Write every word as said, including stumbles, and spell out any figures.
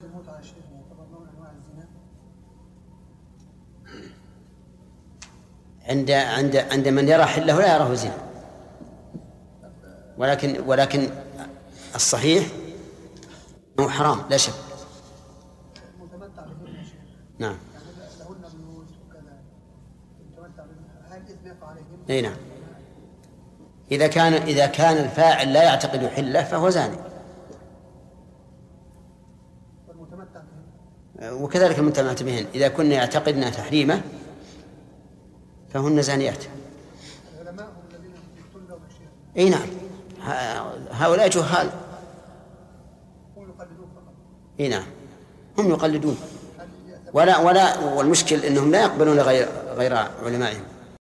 المتعة يا شيخ يعتبر نوع من أنواع الزنا؟ عند عند عند من يرى حله لا يراه زنا، ولكن ولكن الصحيح أنه حرام لا شك. المتمتع بهن يا شيخ. نعم. يعني لهن بيوت وكذا المتمتع بهن، هل إثم يقع عليهم؟ أي نعم. إذا كان إذا كان الفاعل لا يعتقد حله فهو زاني. والمتمتع بهن. وكذلك المتمتع بهن إذا كنا يعتقدن تحريمه فهن زانيات. العلماء هم الذين يفتون لهم الشيخ. أي نعم، هؤلاء جهال. هم يقلدون فقط. أي نعم، هم يقلدون ولا ولا والمشكل أنهم لا يقبلون غير غير علمائهم.